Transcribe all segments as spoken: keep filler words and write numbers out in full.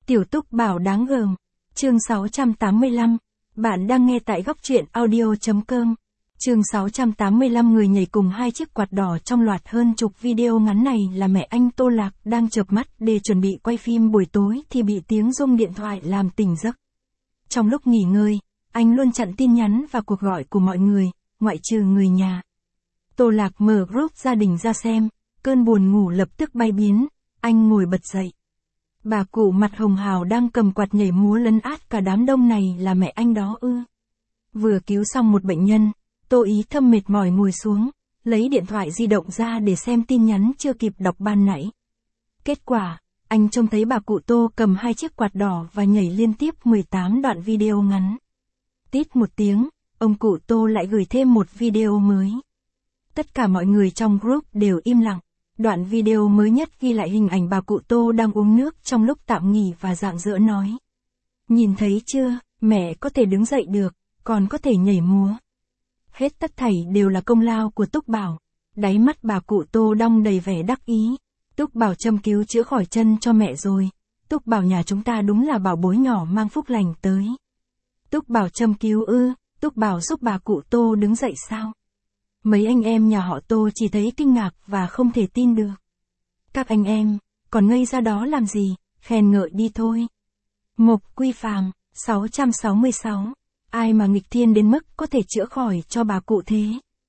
Tiểu Túc Bảo đáng gờm. Chương sáu trăm tám mươi lăm. Bạn đang nghe tại góc truyện audio.com. Chương sáu trăm tám mươi lăm người nhảy cùng hai chiếc quạt đỏ trong loạt hơn chục video ngắn này là mẹ anh Tô Lạc đang chợp mắt để chuẩn bị quay phim buổi tối thì bị tiếng rung điện thoại làm tỉnh giấc. Trong lúc nghỉ ngơi, anh luôn chặn tin nhắn và cuộc gọi của mọi người, ngoại trừ người nhà. Tô Lạc mở group gia đình ra xem, cơn buồn ngủ lập tức bay biến, anh ngồi bật dậy. Bà cụ mặt hồng hào đang cầm quạt nhảy múa lấn át cả đám đông này là mẹ anh đó ư. Vừa cứu xong một bệnh nhân, Tô Ý Thâm mệt mỏi ngồi xuống, lấy điện thoại di động ra để xem tin nhắn chưa kịp đọc ban nãy. Kết quả, anh trông thấy bà cụ Tô cầm hai chiếc quạt đỏ và nhảy liên tiếp mười tám đoạn video ngắn. Tít một tiếng, ông cụ Tô lại gửi thêm một video mới. Tất cả mọi người trong group đều im lặng. Đoạn video mới nhất ghi lại hình ảnh bà cụ Tô đang uống nước trong lúc tạm nghỉ và rạng rỡ nói. Nhìn thấy chưa, mẹ có thể đứng dậy được, còn có thể nhảy múa. Hết tất thảy đều là công lao của Túc Bảo. Đáy mắt bà cụ Tô đong đầy vẻ đắc ý. Túc Bảo châm cứu chữa khỏi chân cho mẹ rồi. Túc Bảo nhà chúng ta đúng là bảo bối nhỏ mang phúc lành tới. Túc Bảo châm cứu ư, Túc Bảo giúp bà cụ Tô đứng dậy sao? Mấy anh em nhà họ Tô chỉ thấy kinh ngạc và không thể tin được. Các anh em, còn ngây ra đó làm gì, khen ngợi đi thôi. Mục Quy Phàm, sáu trăm sáu mươi sáu. Ai mà nghịch thiên đến mức có thể chữa khỏi cho bà cụ thế?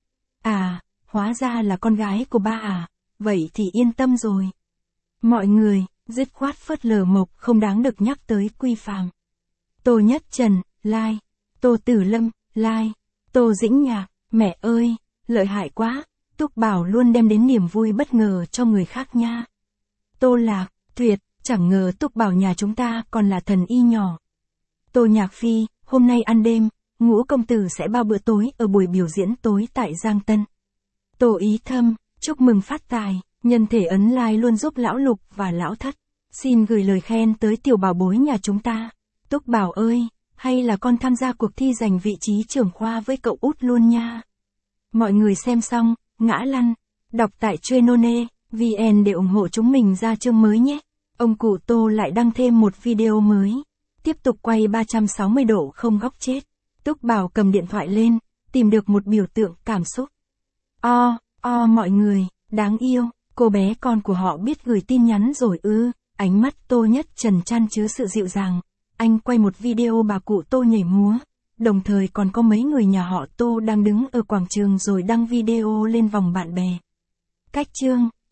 À, hóa ra là con gái của ba à, vậy thì yên tâm rồi. Mọi người, dứt khoát phớt lờ Mộc không đáng được nhắc tới Quy Phàm. Tô Nhất Trần, like. Tô Tử Lâm, like. Tô Dĩnh Nhạc, mẹ ơi, lợi hại quá, Túc Bảo luôn đem đến niềm vui bất ngờ cho người khác nha. Tô Lạc, tuyệt, chẳng ngờ Túc Bảo nhà chúng ta còn là thần y nhỏ. Tô Nhạc Phi, hôm nay ăn đêm, Ngũ công tử sẽ bao bữa tối ở buổi biểu diễn tối tại Giang Tân. Tô Ý Thâm, chúc mừng phát tài, nhân thể ấn like luôn giúp lão Lục và lão Thất. Xin gửi lời khen tới tiểu bảo bối nhà chúng ta. Túc Bảo ơi, hay là con tham gia cuộc thi giành vị trí trưởng khoa với cậu út luôn nha. Mọi người xem xong, ngã lăn, đọc tại Trenone, vn để ủng hộ chúng mình ra chương mới nhé. Ông cụ Tô lại đăng thêm một video mới. Tiếp tục quay ba trăm sáu mươi độ không góc chết. Túc Bảo cầm điện thoại lên, tìm được một biểu tượng cảm xúc. O, o mọi người, đáng yêu, cô bé con của họ biết gửi tin nhắn rồi ư. Ánh mắt Tô Nhất Trần chan chứa sự dịu dàng. Anh quay một video bà cụ Tô nhảy múa. Đồng thời còn có mấy người nhà họ Tô đang đứng ở quảng trường rồi đăng video lên vòng bạn bè. Cách chương